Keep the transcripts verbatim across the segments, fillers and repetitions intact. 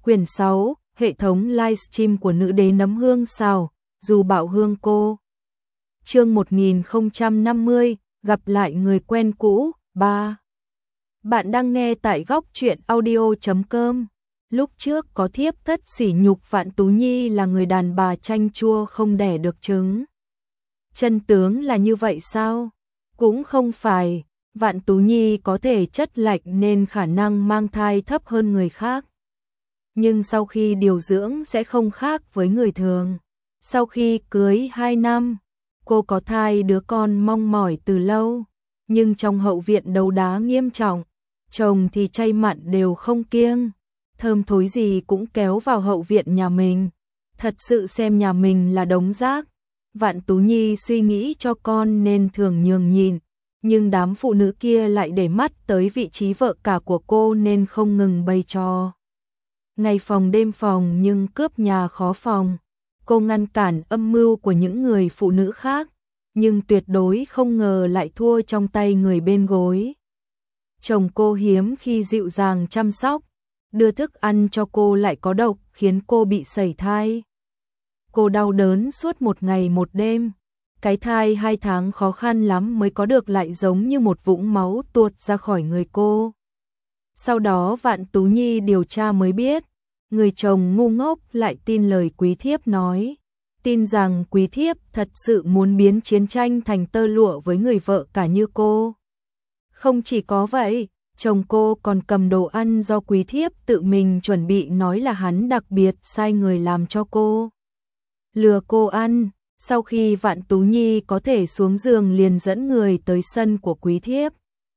Quyển sáu, hệ thống livestream của nữ đế nấm hương xào, dù bảo hương cô. Chương một nghìn không trăm năm mươi, gặp lại người quen cũ, ba. Bạn đang nghe tại góc truyện audio chấm com. Lúc trước có thiếp thất sỉ nhục Vạn Tú Nhi là người đàn bà chanh chua không đẻ được trứng. Chân tướng là như vậy sao? Cũng không phải, Vạn Tú Nhi có thể chất lệch nên khả năng mang thai thấp hơn người khác. Nhưng sau khi điều dưỡng sẽ không khác với người thường. Sau khi cưới hai năm, cô có thai đứa con mong mỏi từ lâu, nhưng trong hậu viện đấu đá nghiêm trọng, chồng thì chay mặn đều không kiêng, thơm thối gì cũng kéo vào hậu viện nhà mình, thật sự xem nhà mình là đống rác. Vạn Tú Nhi suy nghĩ cho con nên thường nhường nhịn, nhưng đám phụ nữ kia lại để mắt tới vị trí vợ cả của cô nên không ngừng bày trò. Ngày phòng đêm phòng nhưng cướp nhà khó phòng. Cô ngăn cản âm mưu của những người phụ nữ khác, nhưng tuyệt đối không ngờ lại thua trong tay người bên gối. Chồng cô hiếm khi dịu dàng chăm sóc, đưa thức ăn cho cô lại có độc khiến cô bị sẩy thai. Cô đau đớn suốt một ngày một đêm, cái thai hai tháng khó khăn lắm mới có được lại giống như một vũng máu tuột ra khỏi người cô. Sau đó Vạn Tú Nhi điều tra mới biết, người chồng ngu ngốc lại tin lời quý thiếp nói, tin rằng quý thiếp thật sự muốn biến chiến tranh thành tơ lụa với người vợ cả như cô. Không chỉ có vậy, chồng cô còn cầm đồ ăn do quý thiếp tự mình chuẩn bị nói là hắn đặc biệt sai người làm cho cô. Lừa cô ăn, sau khi Vạn Tú Nhi có thể xuống giường liền dẫn người tới sân của quý thiếp.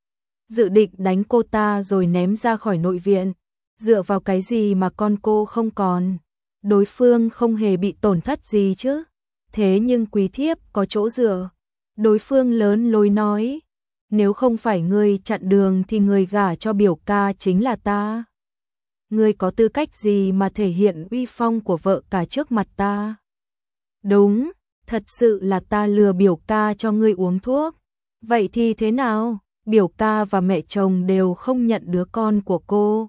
Dự định đánh cô ta rồi ném ra khỏi nội viện. Dựa vào cái gì mà con cô không còn? Đối phương không hề bị tổn thất gì chứ? Thế nhưng quý thiếp có chỗ dựa. Đối phương lớn lối nói, nếu không phải ngươi chặn đường thì người gả cho biểu ca chính là ta. Ngươi có tư cách gì mà thể hiện uy phong của vợ cả trước mặt ta? Đúng, thật sự là ta lừa biểu ca cho ngươi uống thuốc. Vậy thì thế nào? Biểu ca và mẹ chồng đều không nhận đứa con của cô.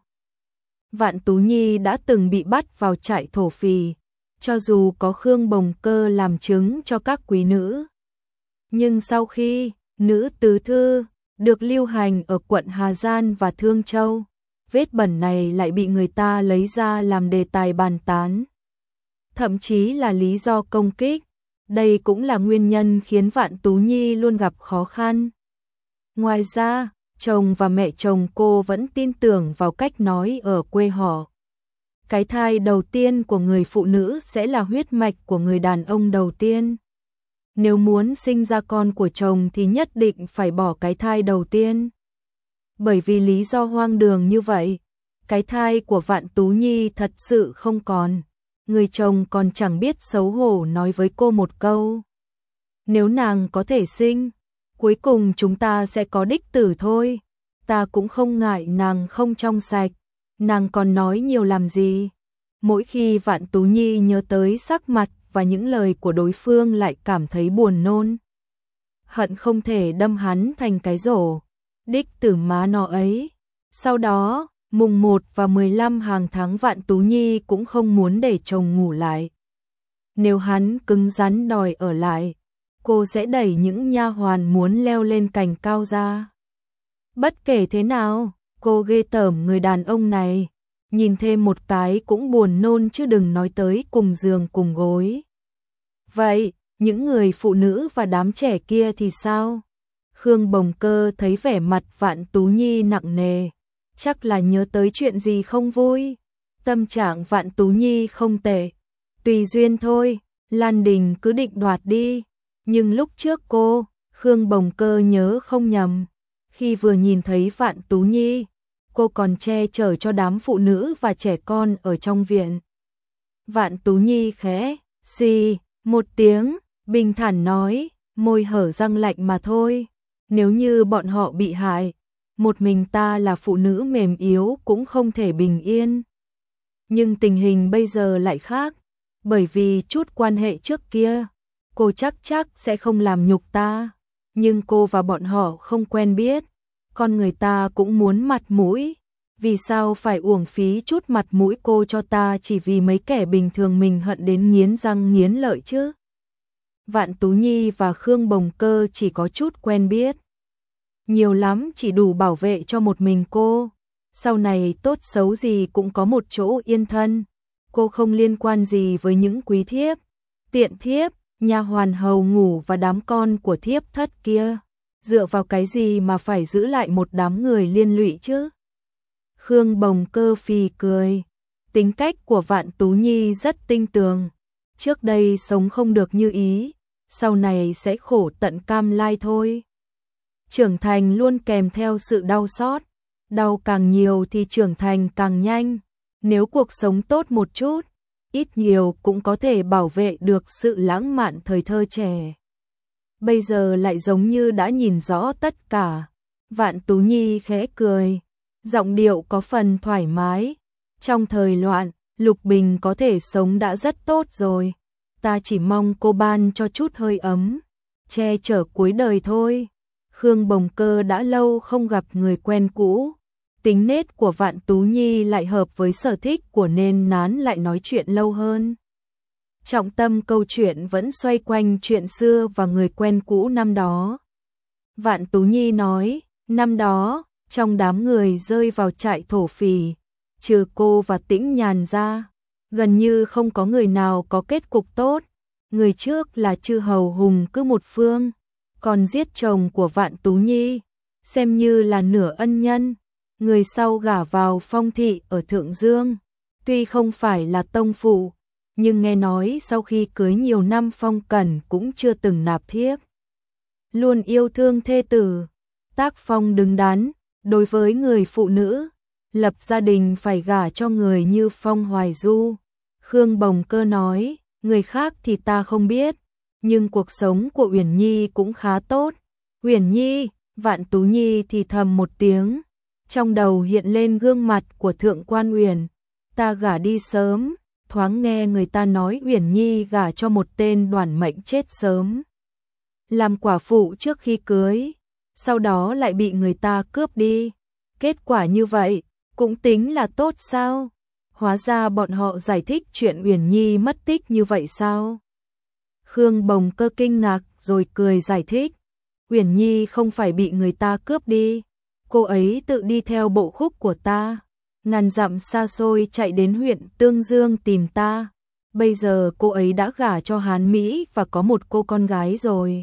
Vạn Tú Nhi đã từng bị bắt vào trại thổ phỉ, cho dù có Khương Bồng Cơ làm chứng cho các quý nữ. Nhưng sau khi nữ tứ thư được lưu hành ở quận Hà Giang và Thương Châu, vết bẩn này lại bị người ta lấy ra làm đề tài bàn tán. Thậm chí là lý do công kích, đây cũng là nguyên nhân khiến Vạn Tú Nhi luôn gặp khó khăn. Ngoài ra, chồng và mẹ chồng cô vẫn tin tưởng vào cách nói ở quê họ. Cái thai đầu tiên của người phụ nữ sẽ là huyết mạch của người đàn ông đầu tiên. Nếu muốn sinh ra con của chồng thì nhất định phải bỏ cái thai đầu tiên. Bởi vì lý do hoang đường như vậy, cái thai của Vạn Tú Nhi thật sự không còn. Người chồng còn chẳng biết xấu hổ nói với cô một câu. Nếu nàng có thể sinh, cuối cùng chúng ta sẽ có đích tử thôi. Ta cũng không ngại nàng không trong sạch. Nàng còn nói nhiều làm gì? Mỗi khi Vạn Tú Nhi nhớ tới sắc mặt và những lời của đối phương lại cảm thấy buồn nôn. Hận không thể đâm hắn thành cái rổ. Đích tử má nó ấy. Sau đó, mùng một và mười lăm hàng tháng Vạn Tú Nhi cũng không muốn để chồng ngủ lại. Nếu hắn cứng rắn đòi ở lại, cô sẽ đẩy những nha hoàn muốn leo lên cành cao ra. Bất kể thế nào, cô ghê tởm người đàn ông này, nhìn thêm một cái cũng buồn nôn chứ đừng nói tới cùng giường cùng gối. Vậy, những người phụ nữ và đám trẻ kia thì sao? Khương Bồng Cơ thấy vẻ mặt Vạn Tú Nhi nặng nề, chắc là nhớ tới chuyện gì không vui. Tâm trạng Vạn Tú Nhi không tệ, tùy duyên thôi, Lan Đình cứ định đoạt đi. Nhưng lúc trước cô, Khương Bồng Cơ nhớ không nhầm, khi vừa nhìn thấy Vạn Tú Nhi, cô còn che chở cho đám phụ nữ và trẻ con ở trong viện. Vạn Tú Nhi khẽ xì một tiếng, bình thản nói, môi hở răng lạnh mà thôi. Nếu như bọn họ bị hại, một mình ta là phụ nữ mềm yếu cũng không thể bình yên. Nhưng tình hình bây giờ lại khác, bởi vì chút quan hệ trước kia, cô chắc chắc sẽ không làm nhục ta. Nhưng cô và bọn họ không quen biết, con người ta cũng muốn mặt mũi. Vì sao phải uổng phí chút mặt mũi cô cho ta chỉ vì mấy kẻ bình thường mình hận đến nghiến răng nghiến lợi chứ? Vạn Tú Nhi và Khương Bồng Cơ chỉ có chút quen biết. Nhiều lắm chỉ đủ bảo vệ cho một mình cô. Sau này tốt xấu gì cũng có một chỗ yên thân. Cô không liên quan gì với những quý thiếp, tiện thiếp, nha hoàn hầu ngủ và đám con của thiếp thất kia. Dựa vào cái gì mà phải giữ lại một đám người liên lụy chứ? Khương Bồng Cơ phì cười. Tính cách của Vạn Tú Nhi rất tinh tường. Trước đây sống không được như ý, sau này sẽ khổ tận cam lai thôi. Trưởng thành luôn kèm theo sự đau xót. Đau càng nhiều thì trưởng thành càng nhanh. Nếu cuộc sống tốt một chút, ít nhiều cũng có thể bảo vệ được sự lãng mạn thời thơ trẻ. Bây giờ lại giống như đã nhìn rõ tất cả. Vạn Tú Nhi khẽ cười, giọng điệu có phần thoải mái. Trong thời loạn, Lục Bình có thể sống đã rất tốt rồi. Ta chỉ mong cô ban cho chút hơi ấm, che chở cuối đời thôi. Khương Bồng Cơ đã lâu không gặp người quen cũ. Tính nết của Vạn Tú Nhi lại hợp với sở thích của nên nán lại nói chuyện lâu hơn. Trọng tâm câu chuyện vẫn xoay quanh chuyện xưa và người quen cũ năm đó. Vạn Tú Nhi nói, năm đó, trong đám người rơi vào trại thổ phỉ, trừ cô và Tĩnh Nhàn ra, gần như không có người nào có kết cục tốt. Người trước là Chư Hầu Hùng cứ một phương, còn giết chồng của Vạn Tú Nhi, xem như là nửa ân nhân. Người sau gả vào Phong thị ở Thượng Dương, tuy không phải là tông phụ, nhưng nghe nói sau khi cưới nhiều năm Phong Cẩn cũng chưa từng nạp thiếp. Luôn yêu thương thê tử, tác phong đứng đắn, đối với người phụ nữ, lập gia đình phải gả cho người như Phong Hoài Du. Khương Bồng Cơ nói, người khác thì ta không biết, nhưng cuộc sống của Uyển Nhi cũng khá tốt. Uyển Nhi, Vạn Tú Nhi thì thầm một tiếng. Trong đầu hiện lên gương mặt của Thượng Quan Uyển, ta gả đi sớm, thoáng nghe người ta nói Uyển Nhi gả cho một tên đoản mệnh chết sớm. Làm quả phụ trước khi cưới, sau đó lại bị người ta cướp đi. Kết quả như vậy, cũng tính là tốt sao? Hóa ra bọn họ giải thích chuyện Uyển Nhi mất tích như vậy sao? Khương Bồng Cơ kinh ngạc rồi cười giải thích. Uyển Nhi không phải bị người ta cướp đi. Cô ấy tự đi theo bộ khúc của ta, ngàn dặm xa xôi chạy đến huyện Tương Dương tìm ta. Bây giờ cô ấy đã gả cho Hán Mỹ và có một cô con gái rồi.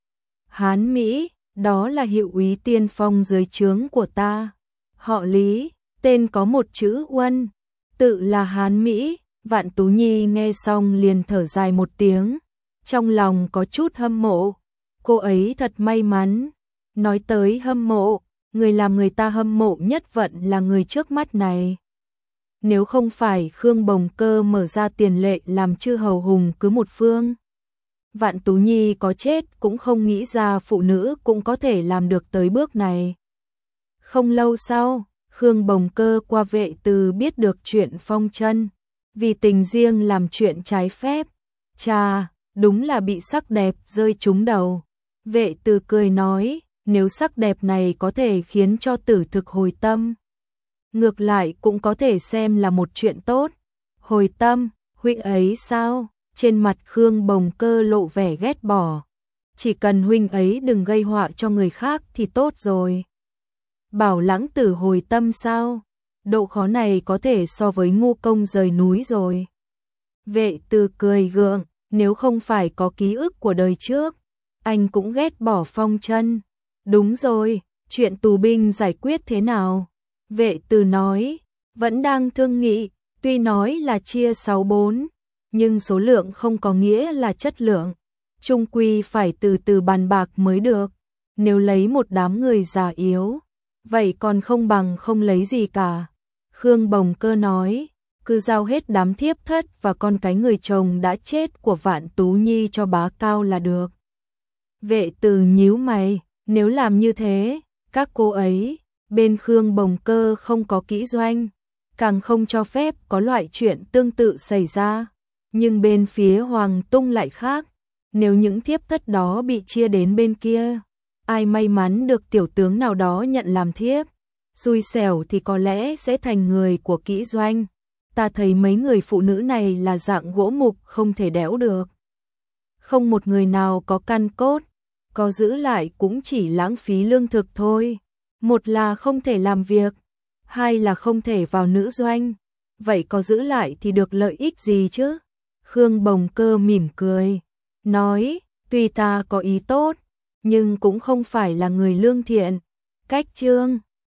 Hán Mỹ, đó là hiệu úy tiên phong dưới trướng của ta. Họ Lý, tên có một chữ Uân, tự là Hán Mỹ. Vạn Tú Nhi nghe xong liền thở dài một tiếng, trong lòng có chút hâm mộ. Cô ấy thật may mắn. Nói tới hâm mộ, người làm người ta hâm mộ nhất vận là người trước mắt này. Nếu không phải Khương Bồng Cơ mở ra tiền lệ làm Chư Hầu Hùng cứ một phương, Vạn Tú Nhi có chết cũng không nghĩ ra phụ nữ cũng có thể làm được tới bước này. Không lâu sau, Khương Bồng Cơ qua Vệ Từ biết được chuyện Phong Chân vì tình riêng làm chuyện trái phép. Chà, đúng là bị sắc đẹp rơi trúng đầu. Vệ Từ cười nói, nếu sắc đẹp này có thể khiến cho tử thực hồi tâm, ngược lại cũng có thể xem là một chuyện tốt. Hồi tâm, huynh ấy sao? Trên mặt Khương Bồng Cơ lộ vẻ ghét bỏ. Chỉ cần huynh ấy đừng gây họa cho người khác thì tốt rồi. Bảo lãng tử hồi tâm sao? Độ khó này có thể so với ngu công rời núi rồi. Vệ Từ cười gượng, nếu không phải có ký ức của đời trước, anh cũng ghét bỏ Phong Chân. Đúng rồi, chuyện tù binh giải quyết thế nào? Vệ Từ nói, vẫn đang thương nghị, tuy nói là chia sáu bốn, nhưng số lượng không có nghĩa là chất lượng. Chung quy phải từ từ bàn bạc mới được. Nếu lấy một đám người già yếu, vậy còn không bằng không lấy gì cả. Khương Bồng Cơ nói, cứ giao hết đám thiếp thất và con cái người chồng đã chết của Vạn Tú Nhi cho bá Cao là được. Vệ Từ nhíu mày, nếu làm như thế, các cô ấy, bên Khương Bồng Cơ không có kỹ doanh, càng không cho phép có loại chuyện tương tự xảy ra. Nhưng bên phía Hoàng Tung lại khác, nếu những thiếp thất đó bị chia đến bên kia, ai may mắn được tiểu tướng nào đó nhận làm thiếp, xui xẻo thì có lẽ sẽ thành người của kỹ doanh. Ta thấy mấy người phụ nữ này là dạng gỗ mục không thể đẽo được. Không một người nào có căn cốt, có giữ lại cũng chỉ lãng phí lương thực thôi. Một là không thể làm việc, hai là không thể vào nữ doanh. Vậy có giữ lại thì được lợi ích gì chứ? Khương Bồng Cơ mỉm cười, nói, tuy ta có ý tốt, nhưng cũng không phải là người lương thiện. Cách Chương